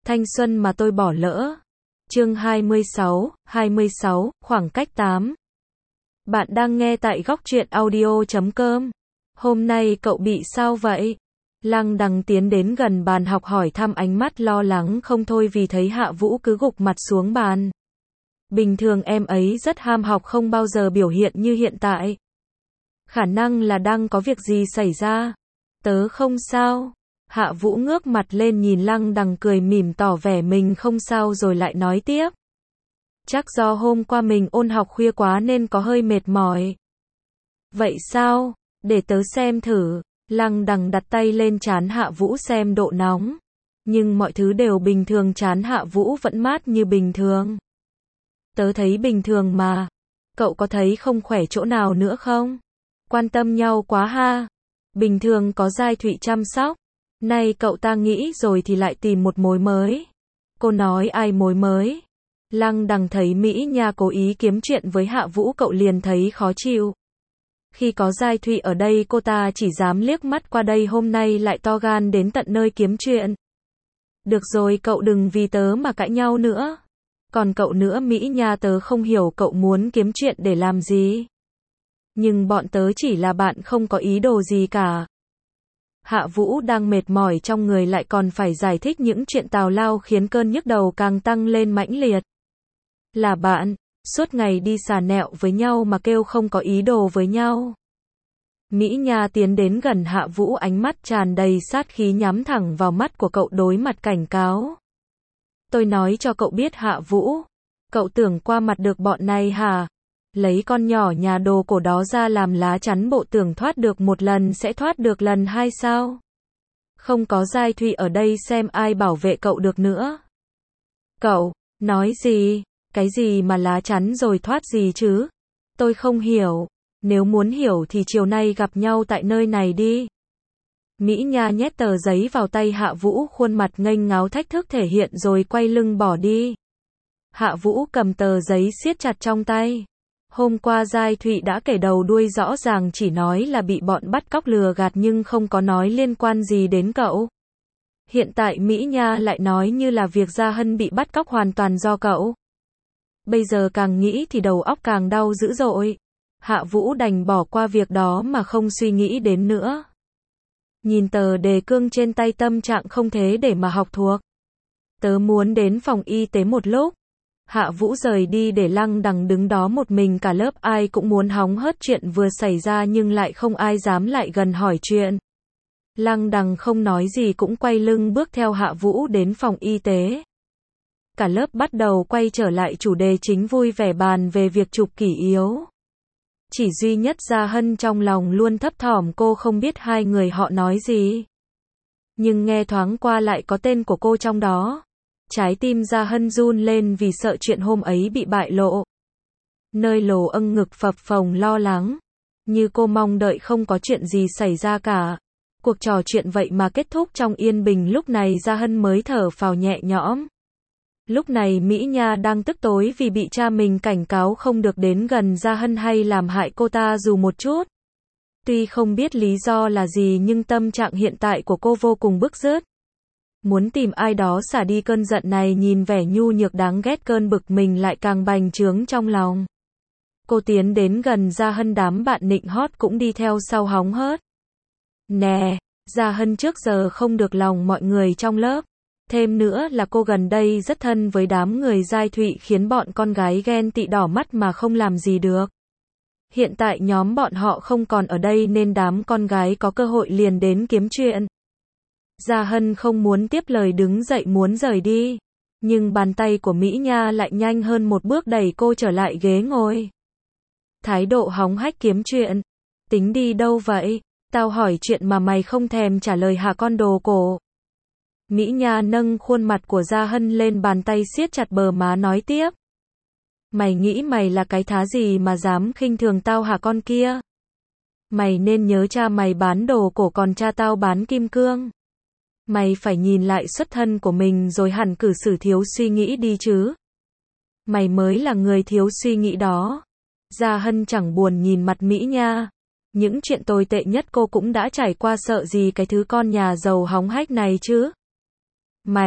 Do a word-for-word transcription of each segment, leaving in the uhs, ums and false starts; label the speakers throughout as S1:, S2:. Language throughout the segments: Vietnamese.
S1: Thanh xuân mà tôi bỏ lỡ. Chương hai mươi sáu, hai mươi sáu, khoảng cách tám. Bạn đang nghe tại góc truyện audio chấm com. Hôm nay cậu bị sao vậy? Lăng Đằng tiến đến gần bàn học hỏi thăm, ánh mắt lo lắng không thôi vì thấy Hạ Vũ cứ gục mặt xuống bàn. Bình thường em ấy rất ham học, không bao giờ biểu hiện như hiện tại. Khả năng là đang có việc gì xảy ra. Tớ không sao. Hạ Vũ ngước mặt lên nhìn Lăng Đằng cười mỉm tỏ vẻ mình không sao rồi lại nói tiếp. Chắc do hôm qua mình ôn học khuya quá nên có hơi mệt mỏi. Vậy sao? Để tớ xem thử. Lăng Đằng đặt tay lên trán Hạ Vũ xem độ nóng. Nhưng mọi thứ đều bình thường, trán Hạ Vũ vẫn mát như bình thường. Tớ thấy bình thường mà. Cậu có thấy không khỏe chỗ nào nữa không? Quan tâm nhau quá ha. Bình thường có Giai Thụy chăm sóc. Nay cậu ta nghĩ rồi thì lại tìm một mối mới. Cô nói ai mối mới? Lăng Đằng thấy Mỹ Nha cố ý kiếm chuyện với Hạ Vũ, cậu liền thấy khó chịu. Khi có Giai Thụy ở đây cô ta chỉ dám liếc mắt qua đây, hôm nay lại to gan đến tận nơi kiếm chuyện. Được rồi, cậu đừng vì tớ mà cãi nhau nữa. Còn cậu nữa Mỹ Nha, tớ không hiểu cậu muốn kiếm chuyện để làm gì. Nhưng bọn tớ chỉ là bạn, không có ý đồ gì cả. Hạ Vũ đang mệt mỏi trong người lại còn phải giải thích những chuyện tào lao khiến cơn nhức đầu càng tăng lên mãnh liệt. Là bạn, suốt ngày đi xà nẹo với nhau mà kêu không có ý đồ với nhau. Mỹ Nha tiến đến gần Hạ Vũ, ánh mắt tràn đầy sát khí nhắm thẳng vào mắt của cậu, đối mặt cảnh cáo. Tôi nói cho cậu biết Hạ Vũ, cậu tưởng qua mặt được bọn này hả? Lấy con nhỏ nhà đồ cổ đó ra làm lá chắn bộ, tưởng thoát được một lần sẽ thoát được lần hai sao? Không có Giai Thụy ở đây xem ai bảo vệ cậu được nữa. Cậu, nói gì? Cái gì mà lá chắn rồi thoát gì chứ? Tôi không hiểu. Nếu muốn hiểu thì chiều nay gặp nhau tại nơi này đi. Mỹ Nha nhét tờ giấy vào tay Hạ Vũ, khuôn mặt nghênh ngáo thách thức thể hiện rồi quay lưng bỏ đi. Hạ Vũ cầm tờ giấy siết chặt trong tay. Hôm qua Giai Thụy đã kể đầu đuôi rõ ràng, chỉ nói là bị bọn bắt cóc lừa gạt nhưng không có nói liên quan gì đến cậu. Hiện tại Mỹ Nha lại nói như là việc Gia Hân bị bắt cóc hoàn toàn do cậu. Bây giờ càng nghĩ thì đầu óc càng đau dữ dội. Hạ Vũ đành bỏ qua việc đó mà không suy nghĩ đến nữa. Nhìn tờ đề cương trên tay, tâm trạng không thế để mà học thuộc. Tớ muốn đến phòng y tế một lúc. Hạ Vũ rời đi để Lăng Đằng đứng đó một mình, cả lớp ai cũng muốn hóng hớt chuyện vừa xảy ra nhưng lại không ai dám lại gần hỏi chuyện. Lăng Đằng không nói gì cũng quay lưng bước theo Hạ Vũ đến phòng y tế. Cả lớp bắt đầu quay trở lại chủ đề chính, vui vẻ bàn về việc chụp kỷ yếu. Chỉ duy nhất Gia Hân trong lòng luôn thấp thỏm, cô không biết hai người họ nói gì. Nhưng nghe thoáng qua lại có tên của cô trong đó. Trái tim Gia Hân run lên vì sợ chuyện hôm ấy bị bại lộ. Nơi lồ âng ngực phập phồng lo lắng. Như cô mong đợi không có chuyện gì xảy ra cả. Cuộc trò chuyện vậy mà kết thúc trong yên bình, lúc này Gia Hân mới thở phào nhẹ nhõm. Lúc này Mỹ Nha đang tức tối vì bị cha mình cảnh cáo không được đến gần Gia Hân hay làm hại cô ta dù một chút. Tuy không biết lý do là gì nhưng tâm trạng hiện tại của cô vô cùng bứt rứt. Muốn tìm ai đó xả đi cơn giận này, nhìn vẻ nhu nhược đáng ghét, cơn bực mình lại càng bành trướng trong lòng. Cô tiến đến gần Gia Hân, đám bạn nịnh hót cũng đi theo sau hóng hớt. Nè, Gia Hân trước giờ không được lòng mọi người trong lớp. Thêm nữa là cô gần đây rất thân với đám người Giai Thụy khiến bọn con gái ghen tị đỏ mắt mà không làm gì được. Hiện tại nhóm bọn họ không còn ở đây nên đám con gái có cơ hội liền đến kiếm chuyện. Gia Hân không muốn tiếp lời, đứng dậy muốn rời đi. Nhưng bàn tay của Mỹ Nha lại nhanh hơn một bước đẩy cô trở lại ghế ngồi. Thái độ hóng hách kiếm chuyện. Tính đi đâu vậy? Tao hỏi chuyện mà mày không thèm trả lời hả con đồ cổ? Mỹ Nha nâng khuôn mặt của Gia Hân lên, bàn tay siết chặt bờ má nói tiếp. Mày nghĩ mày là cái thá gì mà dám khinh thường tao hả con kia? Mày nên nhớ cha mày bán đồ cổ còn cha tao bán kim cương. Mày phải nhìn lại xuất thân của mình rồi hẳn cử xử thiếu suy nghĩ đi chứ. Mày mới là người thiếu suy nghĩ đó. Gia Hân chẳng buồn nhìn mặt Mỹ Nha. Những chuyện tồi tệ nhất cô cũng đã trải qua, sợ gì cái thứ con nhà giàu hóng hách này chứ. Mày,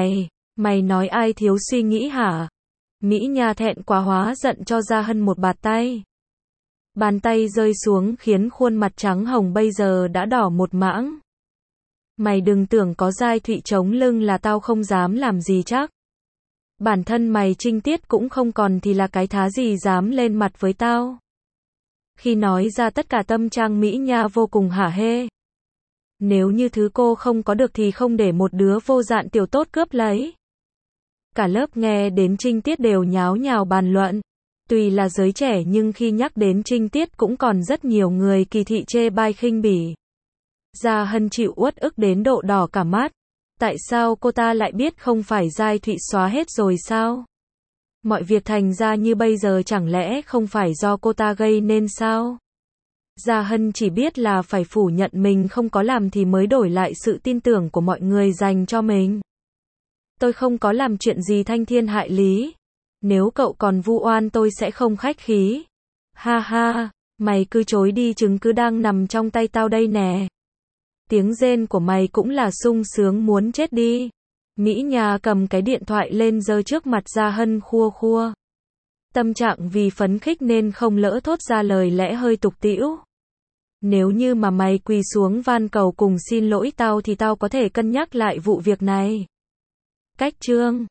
S1: Mày nói ai thiếu suy nghĩ hả? Mỹ Nha thẹn quá hóa giận cho Gia Hân một bạt tay. Bàn tay rơi xuống khiến khuôn mặt trắng hồng bây giờ đã đỏ một mảng. Mày đừng tưởng có Giai Thụy chống lưng là tao không dám làm gì chắc. Bản thân mày trinh tiết cũng không còn thì là cái thá gì dám lên mặt với tao. Khi nói ra tất cả tâm trạng Mỹ Nha vô cùng hả hê. Nếu như thứ cô không có được thì không để một đứa vô dạn tiểu tốt cướp lấy. Cả lớp nghe đến trinh tiết đều nháo nhào bàn luận. Tuy là giới trẻ nhưng khi nhắc đến trinh tiết cũng còn rất nhiều người kỳ thị chê bai khinh bỉ. Gia Hân chịu uất ức đến độ đỏ cả mắt. Tại sao cô ta lại biết không phải Giai Thụy xóa hết rồi sao? Mọi việc thành ra như bây giờ chẳng lẽ không phải do cô ta gây nên sao? Gia Hân chỉ biết là phải phủ nhận mình không có làm thì mới đổi lại sự tin tưởng của mọi người dành cho mình. Tôi không có làm chuyện gì thanh thiên hại lý. Nếu cậu còn vu oan tôi sẽ không khách khí. Ha ha, mày cứ chối đi, chứng cứ đang nằm trong tay tao đây nè. Tiếng rên của mày cũng là sung sướng muốn chết đi. Mỹ Nha cầm cái điện thoại lên giơ trước mặt Gia Hân khua khua. Tâm trạng vì phấn khích nên không lỡ thốt ra lời lẽ hơi tục tĩu. Nếu như mà mày quỳ xuống van cầu cùng xin lỗi tao thì tao có thể cân nhắc lại vụ việc này. Cách chương